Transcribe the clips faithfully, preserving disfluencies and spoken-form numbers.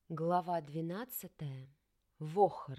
Глава двенадцатая. Вохр.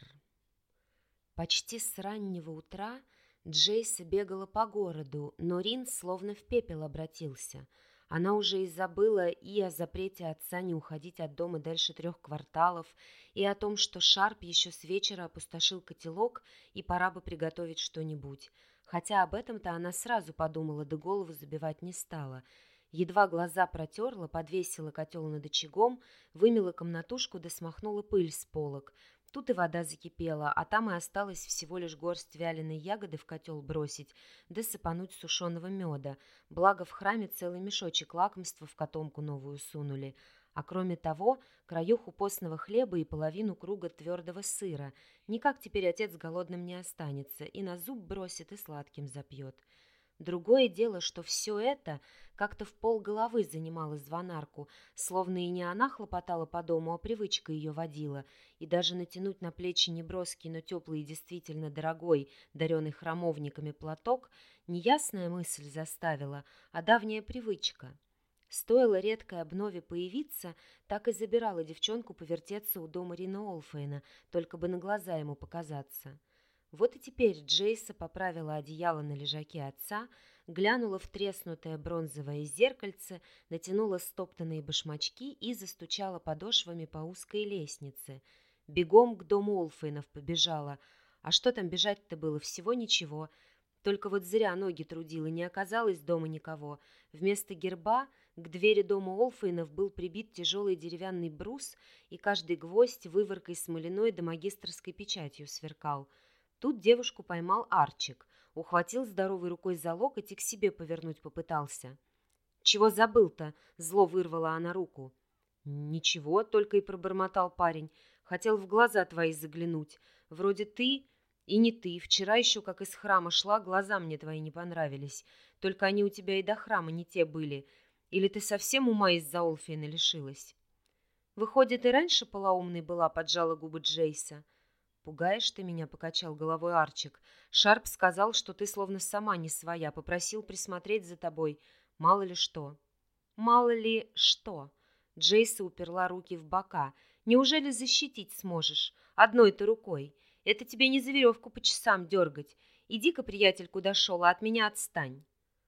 Почти с раннего утра Джейса бегала по городу, но Рин словно в пепел обратился. Она уже и забыла и о запрете отца не уходить от дома дальше трех кварталов, и о том, что Шарп еще с вечера опустошил котелок, и пора бы приготовить что-нибудь. Хотя об этом-то она сразу подумала, да голову забивать не стала. Едва глаза протерла, подвесила котел над очагом, вымела комнатушку да смахнула пыль с полок. Тут и вода закипела, а там и осталось всего лишь горсть вяленой ягоды в котел бросить, да сыпануть сушеного меда. Благо в храме целый мешочек лакомства в котомку новую сунули. А кроме того, краюху постного хлеба и половину круга твердого сыра. Никак теперь отец голодным не останется, и на зуб бросит, и сладким запьет. Другое дело, что все это как-то в полголовы занимало звонарку, словно и не она хлопотала по дому, а привычка ее водила, и даже натянуть на плечи неброский, но теплый и действительно дорогой, даренный храмовниками платок, неясная мысль заставила, а давняя привычка. Стоило редкой обнове появиться, так и забирала девчонку повертеться у дома Рина Олфейна, только бы на глаза ему показаться. Вот и теперь Джейса поправила одеяло на лежаке отца, глянула в треснутое бронзовое зеркальце, натянула стоптанные башмачки и застучала подошвами по узкой лестнице. Бегом к дому Олфейнов побежала. А что там бежать-то было? Всего ничего. Только вот зря ноги трудила, не оказалось дома никого. Вместо герба к двери дома Олфейнов был прибит тяжелый деревянный брус, и каждый гвоздь выворкой смоляной да магистерской печатью сверкал. Тут девушку поймал Арчик, ухватил здоровой рукой за локоть и к себе повернуть попытался. «Чего забыл-то?» — зло вырвала она руку. «Ничего», — только и пробормотал парень. «Хотел в глаза твои заглянуть. Вроде ты и не ты. Вчера еще, как из храма шла, глаза мне твои не понравились. Только они у тебя и до храма не те были. Или ты совсем ума из-за Олфейна лишилась?» «Выходит, и раньше полоумной была», — поджала губы Джейса. «Пугаешь ты меня», — покачал головой Арчик. «Шарп сказал, что ты словно сама не своя, попросил присмотреть за тобой. Мало ли что». «Мало ли что?» Джейса уперла руки в бока. «Неужели защитить сможешь? Одной-то рукой. Это тебе не за веревку по часам дергать. Иди-ка, приятель, куда шел, а от меня отстань».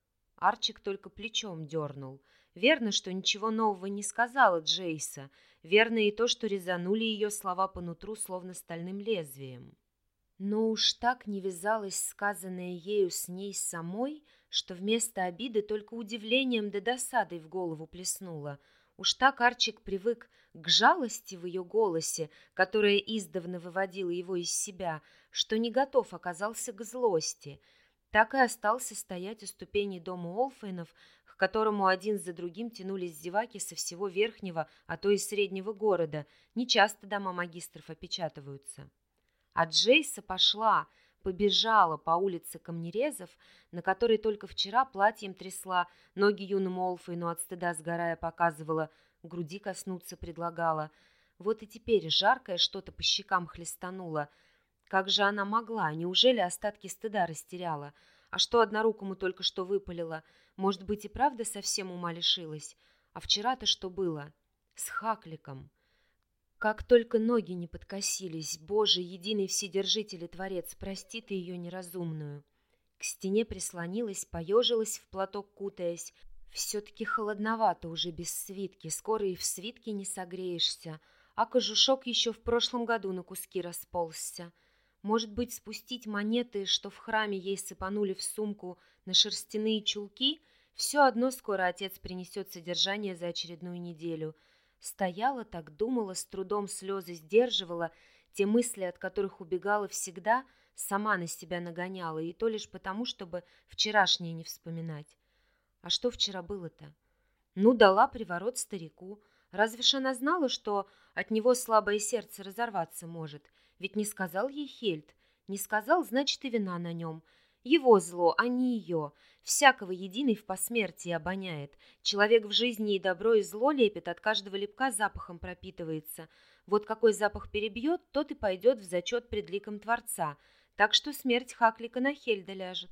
Арчик только плечом дернул. Верно, что ничего нового не сказала Джейса. Верно и то, что резанули ее слова по нутру, словно стальным лезвием. Но уж так не вязалось сказанное ею с ней самой, что вместо обиды только удивлением да досадой в голову плеснуло. Уж так Арчик привык к жалости в ее голосе, которая издавна выводила его из себя, что не готов оказался к злости. Так и остался стоять у ступеней дома Олфейнов, к которому один за другим тянулись зеваки со всего верхнего, а то и среднего города. Нечасто дома магистров опечатываются. А Джейса пошла, побежала по улице камнерезов, на которой только вчера платьем трясла, ноги юному Олфейну от стыда сгорая показывала, груди коснуться предлагала. Вот и теперь жаркое что-то по щекам хлестануло. Как же она могла? Неужели остатки стыда растеряла? А что однорукому только что выпалила? Может быть, и правда совсем ума лишилась? А вчера-то что было? С Хакликом. Как только ноги не подкосились, Боже, единый вседержитель и Творец, прости ты ее неразумную. К стене прислонилась, поежилась в платок кутаясь. Все-таки холодновато уже без свитки, скоро и в свитке не согреешься, а кожушок еще в прошлом году на куски расползся. Может быть, спустить монеты, что в храме ей сыпанули в сумку на шерстяные чулки? Все одно скоро отец принесет содержание за очередную неделю. Стояла так, думала, с трудом слезы сдерживала, те мысли, от которых убегала всегда, сама на себя нагоняла, и то лишь потому, чтобы вчерашнее не вспоминать. А что вчера было-то? Ну, дала приворот старику. Разве ж она знала, что от него слабое сердце разорваться может? Ведь не сказал ей Хельд. Не сказал, значит, и вина на нем. Его зло, а не ее. Всякого единый в посмертии обоняет. Человек в жизни и добро, и зло лепит, от каждого лепка запахом пропитывается. Вот какой запах перебьет, тот и пойдет в зачет пред ликом Творца. Так что смерть Хаклика на Хельда ляжет.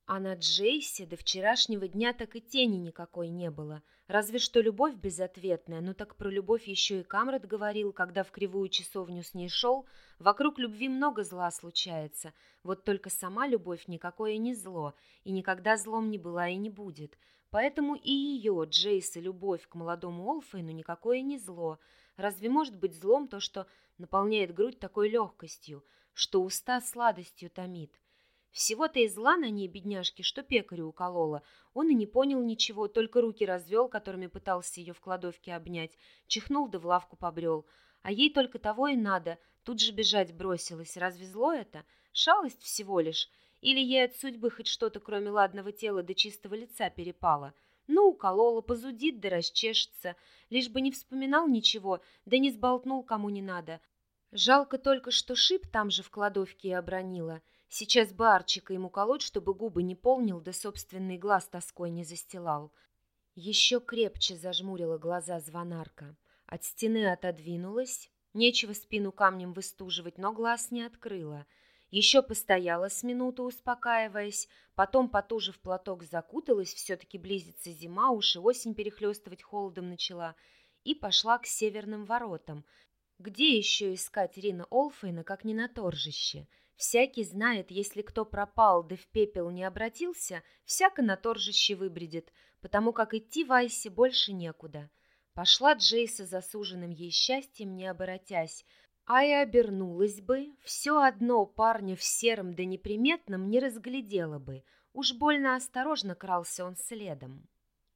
А на Джейсе до вчерашнего дня так и тени никакой не было. Разве что любовь безответная, но так про любовь еще и Камрад говорил, когда в кривую часовню с ней шел. Вокруг любви много зла случается, вот только сама любовь никакое не зло, и никогда злом не была и не будет. Поэтому и ее, Джейса, любовь к молодому Олфейну никакое не зло. Разве может быть злом то, что наполняет грудь такой легкостью, что уста сладостью томит? Всего-то и зла на ней, бедняжке, что пекарю уколола. Он и не понял ничего, только руки развел, которыми пытался ее в кладовке обнять, чихнул да в лавку побрел. А ей только того и надо, тут же бежать бросилась. Разве зло это? Шалость всего лишь. Или ей от судьбы хоть что-то, кроме ладного тела до чистого лица, перепало? Ну, уколола, позудит да расчешется, лишь бы не вспоминал ничего, да не сболтнул кому не надо. Жалко только, что шип там же в кладовке и обронила. Сейчас бы Арчика ему колоть, чтобы губы не полнил, да собственный глаз тоской не застилал. Еще крепче зажмурила глаза звонарка. От стены отодвинулась. Нечего спину камнем выстуживать, но глаз не открыла. Еще постояла с минуту, успокаиваясь, потом, потужив платок, закуталась, все-таки близится зима, уж и осень перехлестывать холодом начала, и пошла к северным воротам. Где еще искать Рина Олфейна, как не на торжище? Всякий знает, если кто пропал, да в пепел не обратился, всяко на торжище выбредет, потому как идти в Айсе больше некуда. Пошла Джейса за суженым ей счастьем, не оборотясь, а и обернулась бы, все одно парня в сером да неприметном не разглядела бы, уж больно осторожно крался он следом.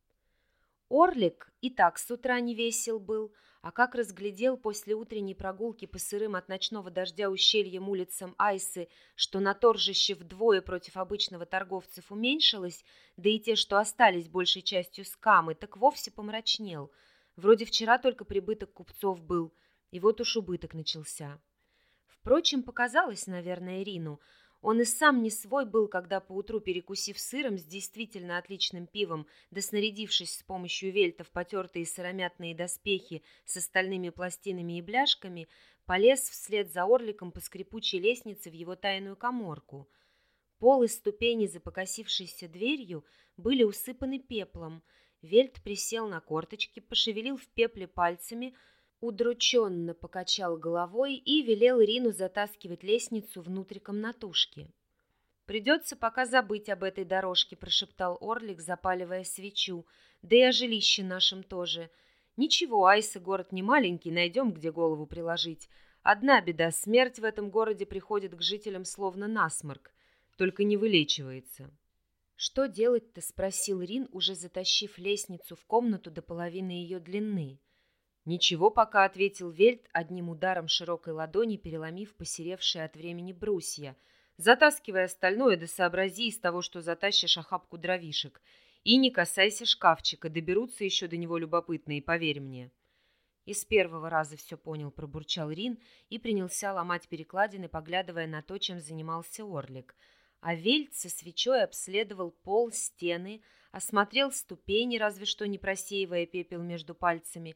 Орлик и так с утра не весел был, а как разглядел после утренней прогулки по сырым от ночного дождя ущельям улицам Айсы, что на торжище вдвое против обычного торговцев уменьшилось, да и те, что остались большей частью скамы, так вовсе помрачнел. Вроде вчера только прибыток купцов был, и вот уж убыток начался. Впрочем, показалось, наверное, Рину. Он и сам не свой был, когда поутру, перекусив сыром с действительно отличным пивом, да снарядившись с помощью вельтов потертые сыромятные доспехи с остальными пластинами и бляшками, полез вслед за Орликом по скрипучей лестнице в его тайную каморку. Пол и ступени за покосившейся дверью были усыпаны пеплом. Вельт присел на корточки, пошевелил в пепле пальцами, удрученно покачал головой и велел Рину затаскивать лестницу внутрь комнатушки. «Придется пока забыть об этой дорожке», — прошептал Орлик, запаливая свечу. «Да и о жилище нашем тоже. Ничего, Айса город не маленький, найдем, где голову приложить. Одна беда — смерть в этом городе приходит к жителям словно насморк, только не вылечивается». «Что делать-то?» — спросил Рин, уже затащив лестницу в комнату до половины ее длины. «Ничего пока», — ответил Вельт, одним ударом широкой ладони переломив посеревшие от времени брусья. «Затаскивай остальное, да сообрази из того, что затащишь охапку дровишек. И не касайся шкафчика, доберутся еще до него любопытные, поверь мне». «Из первого раза все понял», — пробурчал Рин и принялся ломать перекладины, поглядывая на то, чем занимался Орлик. А Вельт со свечой обследовал пол, стены, осмотрел ступени, разве что не просеивая пепел между пальцами,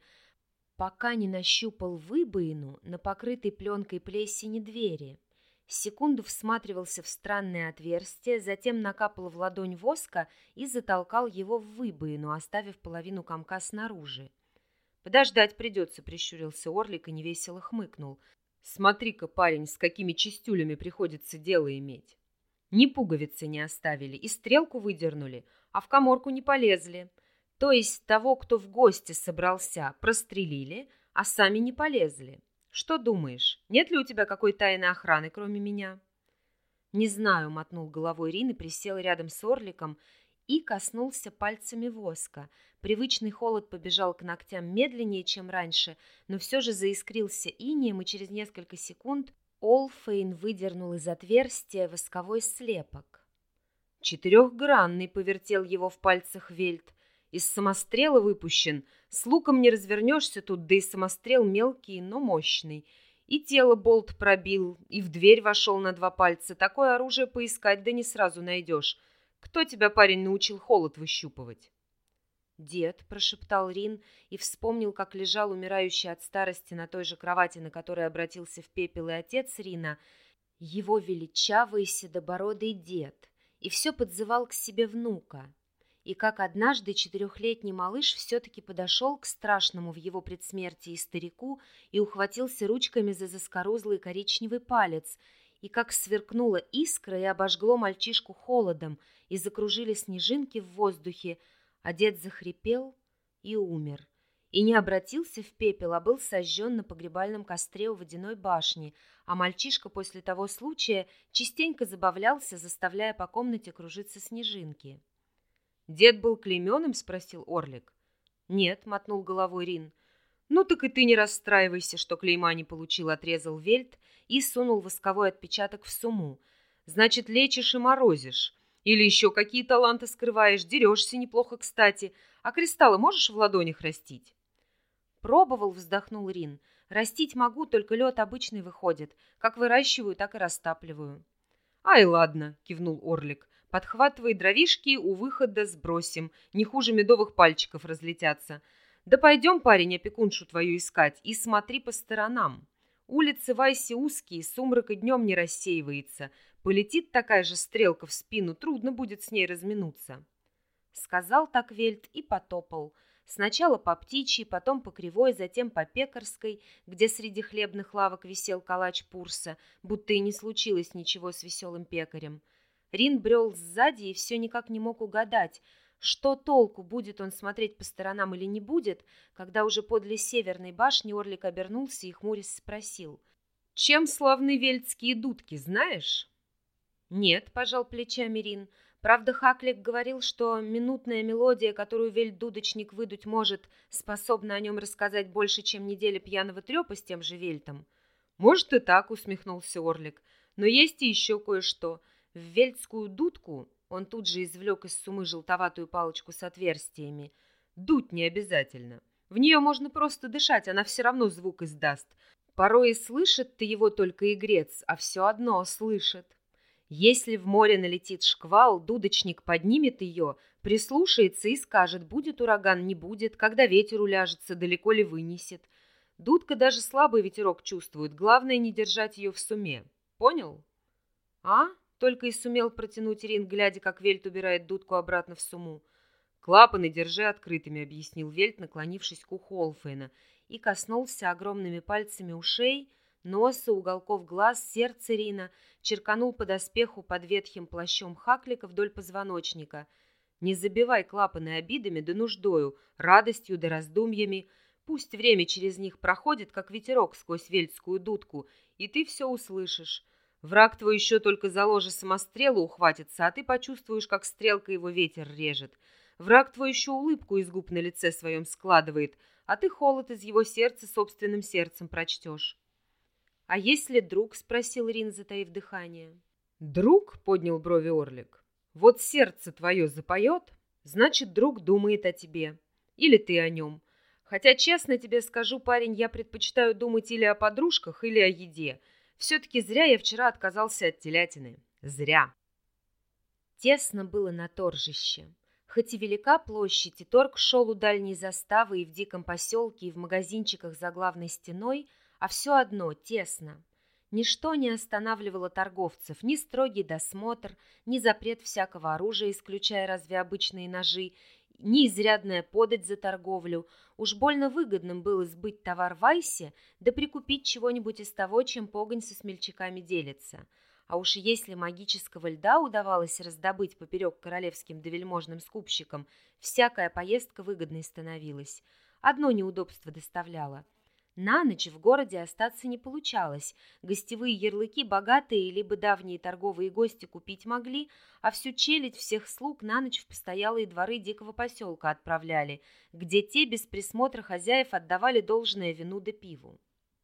пока не нащупал выбоину на покрытой пленкой плесени двери. Секунду всматривался в странное отверстие, затем накапал в ладонь воска и затолкал его в выбоину, оставив половину комка снаружи. «Подождать придется», — прищурился Орлик и невесело хмыкнул. «Смотри-ка, парень, с какими чистюлями приходится дело иметь. Ни пуговицы не оставили, и стрелку выдернули, а в каморку не полезли. То есть того, кто в гости собрался, прострелили, а сами не полезли. Что думаешь, нет ли у тебя какой тайной охраны, кроме меня?» «Не знаю», — мотнул головой Рин и присел рядом с Орликом и коснулся пальцами воска. Привычный холод побежал к ногтям медленнее, чем раньше, но все же заискрился инеем, и через несколько секунд Олфейн выдернул из отверстия восковой слепок. «Четырехгранный», — повертел его в пальцах Вельт. «Из самострела выпущен. С луком не развернешься тут, да и самострел мелкий, но мощный. И тело болт пробил, и в дверь вошел на два пальца. Такое оружие поискать, да не сразу найдешь. Кто тебя, парень, научил холод выщупывать?» «Дед», — прошептал Рин и вспомнил, как лежал умирающий от старости на той же кровати, на которой обратился в пепел и отец Рина, его величавый седобородый дед. и все подзывал к себе внука. И как однажды четырехлетний малыш все-таки подошел к страшному в его предсмертии старику и ухватился ручками за заскорузлый коричневый палец, и как сверкнула искра и обожгло мальчишку холодом, и закружили снежинки в воздухе, а дед захрипел и умер. И не обратился в пепел, а был сожжен на погребальном костре у водяной башни, а мальчишка после того случая частенько забавлялся, заставляя по комнате кружиться снежинки. «Дед был клейменым?» — спросил Орлик. «Нет», — мотнул головой Рин. «Ну так и ты не расстраивайся, что клейма не получил», — отрезал Вельт и сунул восковой отпечаток в сумму. «Значит, лечишь и морозишь. Или еще какие таланты скрываешь, дерешься неплохо, кстати. А кристаллы можешь в ладонях растить?» «Пробовал», — вздохнул Рин. «Растить могу, только лед обычный выходит. Как выращиваю, так и растапливаю». «Ай, ладно», — кивнул Орлик. «Подхватывай дровишки, у выхода сбросим. Не хуже медовых пальчиков разлетятся. Да пойдем, парень, опекуншу твою искать, и смотри по сторонам. Улицы Вайси узкие, сумрак и днем не рассеивается. Полетит такая же стрелка в спину, трудно будет с ней разминуться». Сказал так Вельт и потопал. Сначала по птичьей, потом по кривой, затем по пекарской, где среди хлебных лавок висел калач пурса, будто и не случилось ничего с веселым пекарем. Рин брел сзади и все никак не мог угадать, что толку, будет он смотреть по сторонам или не будет, когда уже подле северной башни Орлик обернулся и хмурясь спросил: «Чем славны вельтские дудки, знаешь?» «Нет», — пожал плечами Рин. Правда, Хаклик говорил, что минутная мелодия, которую вельт-дудочник выдуть может, способна о нем рассказать больше, чем неделя пьяного трепа с тем же вельтом. «Может и так», — усмехнулся Орлик. «Но есть и еще кое-что. В вельтскую дудку...» Он тут же извлек из сумы желтоватую палочку с отверстиями. «Дуть не обязательно. В нее можно просто дышать, она все равно звук издаст. Порой и слышит ты его только игрец, а все одно слышит. Если в море налетит шквал, дудочник поднимет ее, прислушается и скажет, будет ураган, не будет, когда ветер уляжется, далеко ли вынесет. Дудка даже слабый ветерок чувствует, главное не держать ее в суме. Понял?» «А?» — только и сумел протянуть Рин, глядя, как Вельт убирает дудку обратно в сумму. «Клапаны держи открытыми», — объяснил Вельт, наклонившись к уху Олфейна, и коснулся огромными пальцами ушей, носа, уголков глаз, сердца Рина, черканул по доспеху под ветхим плащом Хаклика вдоль позвоночника. «Не забивай клапаны обидами да нуждою, радостью да раздумьями. Пусть время через них проходит, как ветерок сквозь вельтскую дудку, и ты все услышишь. Враг твой еще только за ложе самострела ухватится, а ты почувствуешь, как стрелка его ветер режет. Враг твой еще улыбку из губ на лице своем складывает, а ты холод из его сердца собственным сердцем прочтешь». «А если друг?» — спросил Рин, затаив дыхание. «Друг?» — поднял брови Орлик. «Вот сердце твое запоет, значит, друг думает о тебе. Или ты о нем. Хотя, честно тебе скажу, парень, я предпочитаю думать или о подружках, или о еде. Все-таки зря я вчера отказался от телятины. Зря». Тесно было на торжище. Хоть и велика площадь, и торг шел у дальней заставы и в диком поселке, и в магазинчиках за главной стеной, а все одно тесно. Ничто не останавливало торговцев, ни строгий досмотр, ни запрет всякого оружия, исключая разве обычные ножи, ни изрядная подать за торговлю. Уж больно выгодным было сбыть товар в Айсе, да прикупить чего-нибудь из того, чем погонь со смельчаками делится. А уж если магического льда удавалось раздобыть поперек королевским да вельможным скупщикам, всякая поездка выгодной становилась. Одно неудобство доставляло. На ночь в городе остаться не получалось. Гостевые ярлыки богатые либо давние торговые гости купить могли, а всю челядь всех слуг на ночь в постоялые дворы дикого поселка отправляли, где те без присмотра хозяев отдавали должное вину да пиву.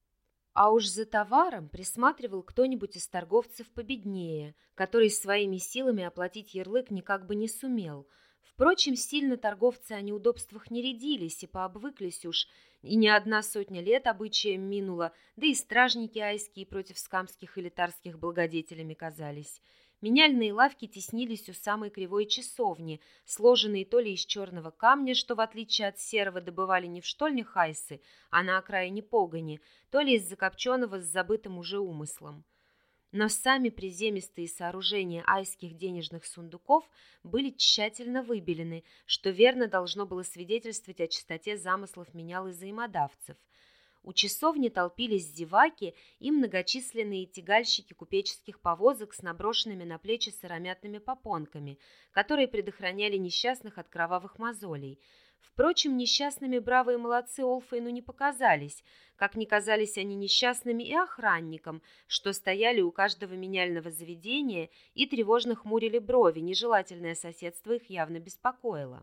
А уж за товаром присматривал кто-нибудь из торговцев победнее, который своими силами оплатить ярлык никак бы не сумел. Впрочем, сильно торговцы о неудобствах не рядились и пообвыклись уж, и не одна сотня лет обычаем минула, да и стражники айские против скамских и литарских благодетелями казались. Меняльные лавки теснились у самой кривой часовни, сложенные то ли из черного камня, что в отличие от серого добывали не в штольнях Айсы, а на окраине погони, то ли из закопченного с забытым уже умыслом. но сами приземистые сооружения айских денежных сундуков были тщательно выбелены, что верно должно было свидетельствовать о чистоте замыслов менял и взаимодавцев. У часовни толпились зеваки и многочисленные тягальщики купеческих повозок с наброшенными на плечи сыромятными попонками, которые предохраняли несчастных от кровавых мозолей. Впрочем, несчастными бравые молодцы Олфейну не показались, как не казались они несчастными и охранникам, что стояли у каждого меняльного заведения и тревожно хмурили брови, нежелательное соседство их явно беспокоило.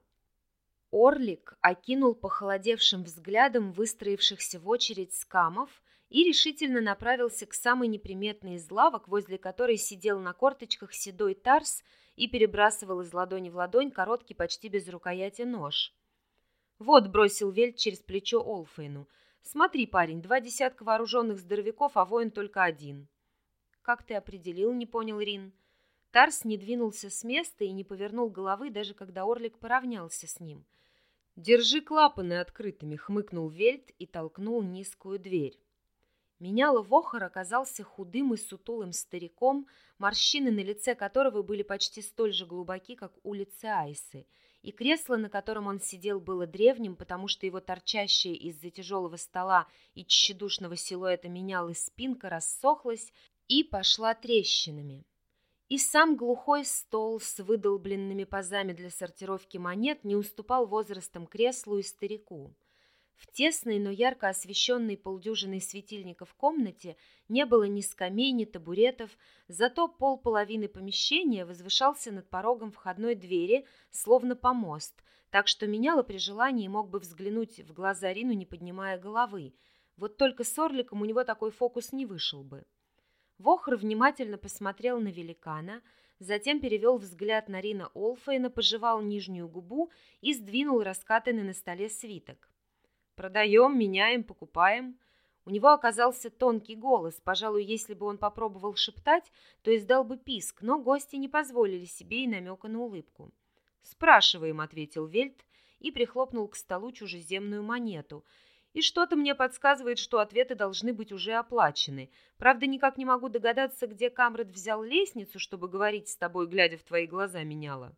Орлик окинул похолодевшим взглядом выстроившихся в очередь скамов и решительно направился к самой неприметной из лавок, возле которой сидел на корточках седой Тарс и перебрасывал из ладони в ладонь короткий почти без рукояти нож. «Вот», — бросил Вельт через плечо Олфейну, — «смотри, парень, два десятка вооруженных здоровяков, а воин только один». «Как ты определил?» — не понял Рин. Тарс не двинулся с места и не повернул головы, даже когда Орлик поравнялся с ним. «Держи клапаны открытыми», — хмыкнул Вельт и толкнул низкую дверь. Меняла Вохор оказался худым и сутулым стариком, морщины на лице которого были почти столь же глубоки, как улицы Айсы, и кресло, на котором он сидел, было древним, потому что его торчащая из-за тяжелого стола и тщедушного силуэта менялы спинка рассохлась и пошла трещинами. И сам глухой стол с выдолбленными пазами для сортировки монет не уступал возрастом креслу и старику. В тесной, но ярко освещенной полдюжиной светильников комнате не было ни скамей, ни табуретов, зато полполовины помещения возвышался над порогом входной двери, словно помост, так что меняло при желании мог бы взглянуть в глаза Рину, не поднимая головы. Вот только с Орликом у него такой фокус не вышел бы. Вохр внимательно посмотрел на великана, затем перевел взгляд на Рина Олфейна, пожевал нижнюю губу и сдвинул раскатанный на столе свиток. «Продаем, меняем, покупаем». У него оказался тонкий голос. Пожалуй, если бы он попробовал шептать, то издал бы писк, но гости не позволили себе и намека на улыбку. «Спрашиваем», — ответил Вельт и прихлопнул к столу чужеземную монету. «И что-то мне подсказывает, что ответы должны быть уже оплачены. Правда, никак не могу догадаться, где Камрад взял лестницу, чтобы говорить с тобой, глядя в твои глаза, меняла».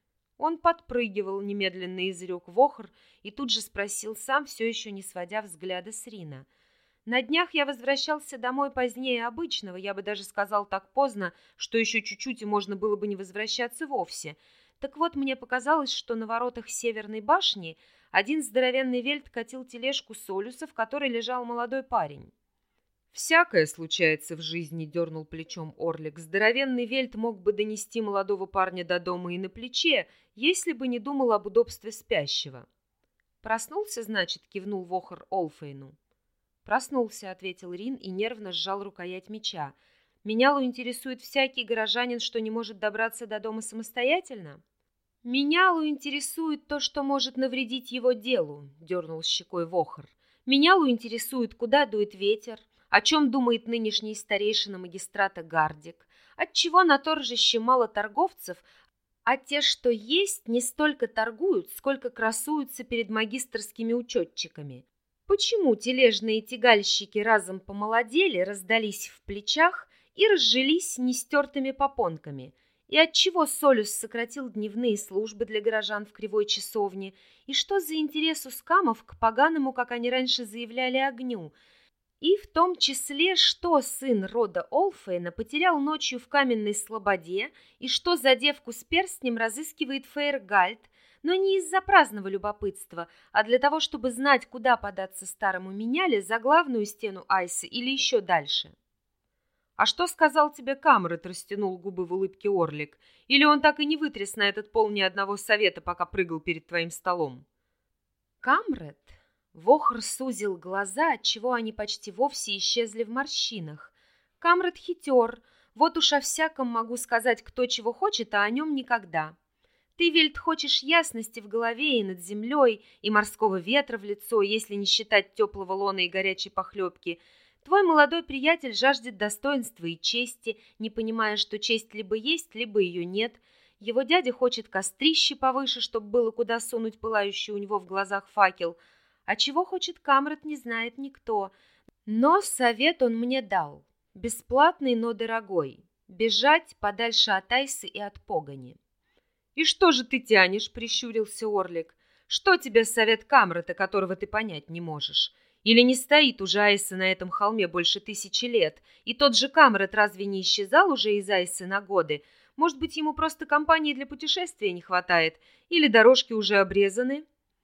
Он подпрыгивал, немедленно изрек Вохр, и тут же спросил сам, все еще не сводя взгляда с Рина. «На днях я возвращался домой позднее обычного, я бы даже сказал так поздно, что еще чуть-чуть и можно было бы не возвращаться вовсе. Так вот, мне показалось, что на воротах Северной башни один здоровенный вельт катил тележку солюса, в которой лежал молодой парень». «Всякое случается в жизни», — дернул плечом Орлик. «Здоровенный вельт мог бы донести молодого парня до дома и на плече, если бы не думал об удобстве спящего». «Проснулся, значит?» — кивнул Вохр Олфейну. «Проснулся», — ответил Рин и нервно сжал рукоять меча. «Менялу интересует всякий горожанин, что не может добраться до дома самостоятельно?» «Менялу интересует то, что может навредить его делу», — дернул щекой Вохр. «Менялу интересует, куда дует ветер, о чем думает нынешний старейшина магистрата Гардик, отчего на торжище мало торговцев, а те, что есть, не столько торгуют, сколько красуются перед магистрскими учетчиками. Почему тележные тягальщики разом помолодели, раздались в плечах и разжились нестертыми попонками, и отчего Солюс сократил дневные службы для горожан в Кривой часовне, и что за интерес у скамов к поганому, как они раньше заявляли, огню, и в том числе, что сын рода Олфейна потерял ночью в каменной слободе, и что за девку с перстнем разыскивает Фейргальд, но не из-за праздного любопытства, а для того, чтобы знать, куда податься старому меняле, за главную стену Айсы или еще дальше. «А что сказал тебе Камрад?» — растянул губы в улыбке Орлик. «Или он так и не вытряс на этот пол ни одного совета, пока прыгал перед твоим столом?» «Камрад?» Вохр сузил глаза, отчего они почти вовсе исчезли в морщинах. «Камрад хитер. Вот уж о всяком могу сказать, кто чего хочет, а о нем никогда. Ты, Вельт, хочешь ясности в голове и над землей, и морского ветра в лицо, если не считать теплого лона и горячей похлебки. Твой молодой приятель жаждет достоинства и чести, не понимая, что честь либо есть, либо ее нет. Его дядя хочет кострище повыше, чтобы было куда сунуть пылающий у него в глазах факел. А чего хочет Камрад, не знает никто. Но совет он мне дал. Бесплатный, но дорогой. Бежать подальше от Айсы и от погони. «И что же ты тянешь?» — прищурился Орлик. «Что тебе совет Камрата, которого ты понять не можешь? Или не стоит уже Айса на этом холме больше тысячи лет, и тот же Камрат разве не исчезал уже из Айсы на годы? Может быть, ему просто компании для путешествия не хватает, или дорожки уже обрезаны?»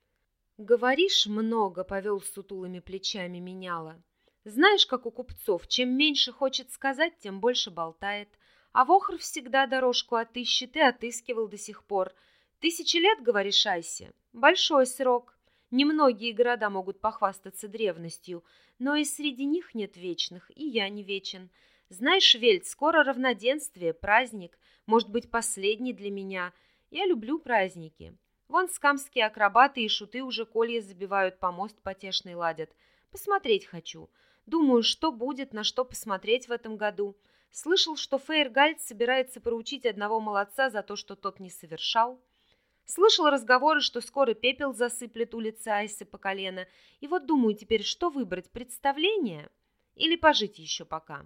«Говоришь много», — повел сутулыми плечами меняла. «Знаешь, как у купцов, чем меньше хочет сказать, тем больше болтает. А Вохр всегда дорожку отыщет и отыскивал до сих пор. Тысячи лет, говоришь, Айсе? Большой срок. Немногие города могут похвастаться древностью, но и среди них нет вечных, и я не вечен. Знаешь, Вельт, скоро равноденствие, праздник, может быть, последний для меня. Я люблю праздники. Вон скамские акробаты и шуты уже колья забивают, помост потешный ладят. Посмотреть хочу. Думаю, что будет, на что посмотреть в этом году. Слышал, что Фейргальд собирается проучить одного молодца за то, что тот не совершал. Слышал разговоры, что скоро пепел засыплет улицы Айсы по колено. И вот думаю теперь, что выбрать, представление или пожить еще пока.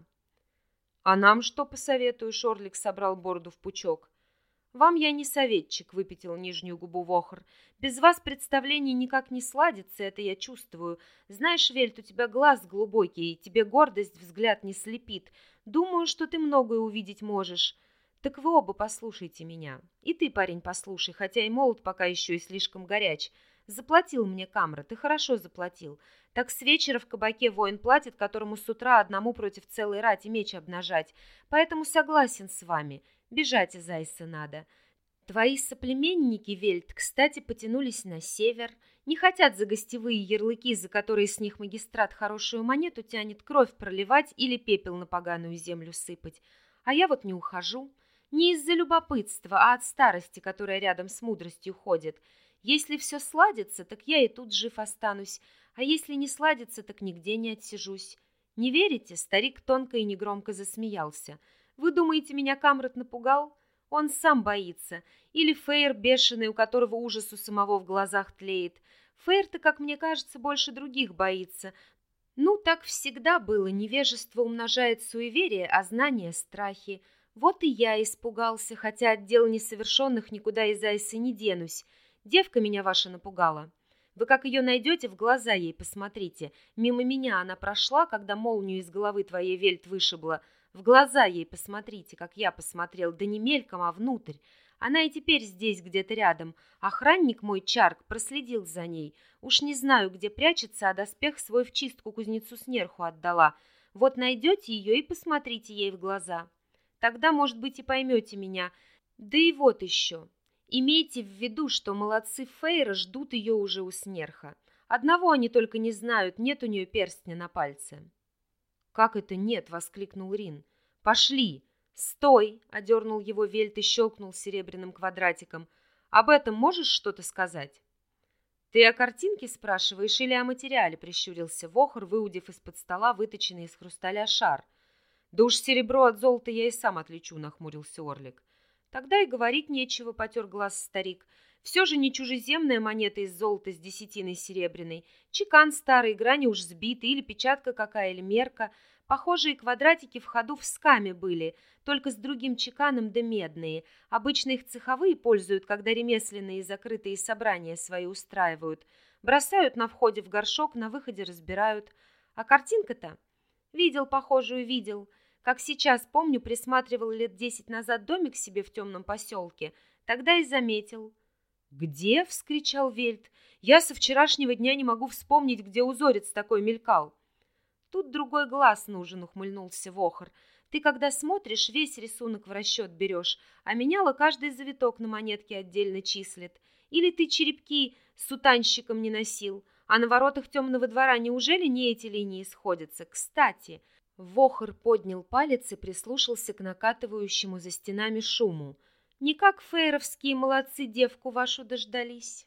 «А нам что посоветуешь?» — Орлик собрал бороду в пучок. «Вам я не советчик», — выпятил нижнюю губу Вохр. «Без вас представление никак не сладится, это я чувствую. Знаешь, Вельт, у тебя глаз глубокий, и тебе гордость взгляд не слепит. Думаю, что ты многое увидеть можешь. Так вы оба послушайте меня. И ты, парень, послушай, хотя и молод пока еще и слишком горяч. Заплатил мне Камра, ты хорошо заплатил. Так с вечера в кабаке воин платит, которому с утра одному против целой рати меч обнажать. Поэтому согласен с вами». Бежать из Айсы надо. Твои соплеменники, Вельт, кстати, потянулись на север. Не хотят за гостевые ярлыки, за которые с них магистрат хорошую монету тянет, кровь проливать или пепел на поганую землю сыпать. А я вот не ухожу. Не из-за любопытства, а от старости, которая рядом с мудростью ходит. Если все сладится, так я и тут жив останусь. А если не сладится, так нигде не отсижусь. Не верите? Старик тонко и негромко засмеялся. Вы думаете, меня Камрат напугал? Он сам боится. Или Фейр бешеный, у которого ужас у самого в глазах тлеет. Фейр-то, как мне кажется, больше других боится. Ну, так всегда было. Невежество умножает суеверие, а знание — страхи. Вот и я испугался, хотя от дел несовершенных никуда из Айсы не денусь. Девка меня ваша напугала. Вы как ее найдете, в глаза ей посмотрите. Мимо меня она прошла, когда молнию из головы твоей, Вельт, вышибла. В глаза ей посмотрите, как я посмотрел, да не мельком, а внутрь. Она и теперь здесь где-то рядом. Охранник мой, Чарк, проследил за ней. Уж не знаю, где прячется, а доспех свой в чистку кузнецу Снерху отдала. Вот найдете ее и посмотрите ей в глаза. Тогда, может быть, и поймете меня. Да и вот еще. Имейте в виду, что молодцы Фейра ждут ее уже у Снерха. Одного они только не знают, нет у нее перстня на пальце». «Как это нет?» — воскликнул Рин. «Пошли!» «Стой!» — одернул его Вельт и щелкнул серебряным квадратиком. «Об этом можешь что-то сказать?» «Ты о картинке спрашиваешь или о материале?» — прищурился Вохр, выудив из-под стола выточенный из хрусталя шар. «Да уж серебро от золота я и сам отличу», — нахмурился Орлик. «Тогда и говорить нечего», — потер глаз старик. «Все же не чужеземная монета из золота с десятиной серебряной. Чекан старый, грани уж сбиты, или печатка какая, или мерка. Похожие квадратики в ходу в скаме были, только с другим чеканом да медные. Обычно их цеховые пользуют, когда ремесленные закрытые собрания свои устраивают. Бросают на входе в горшок, на выходе разбирают. А картинка-то? Видел похожую, видел. Как сейчас помню, присматривал лет десять назад домик себе в темном поселке. Тогда и заметил». «Где?» — вскричал Вельт. «Я со вчерашнего дня не могу вспомнить, где узорец такой мелькал». «Тут другой глаз нужен», — ухмыльнулся Вохр. «Ты, когда смотришь, весь рисунок в расчет берешь, а меняла каждый завиток на монетке отдельно числит. Или ты черепки с сутанщиком не носил, а на воротах темного двора неужели не эти линии сходятся? Кстати...» Вохр поднял палец и прислушался к накатывающему за стенами шуму. «Не как фейровские молодцы девку вашу дождались».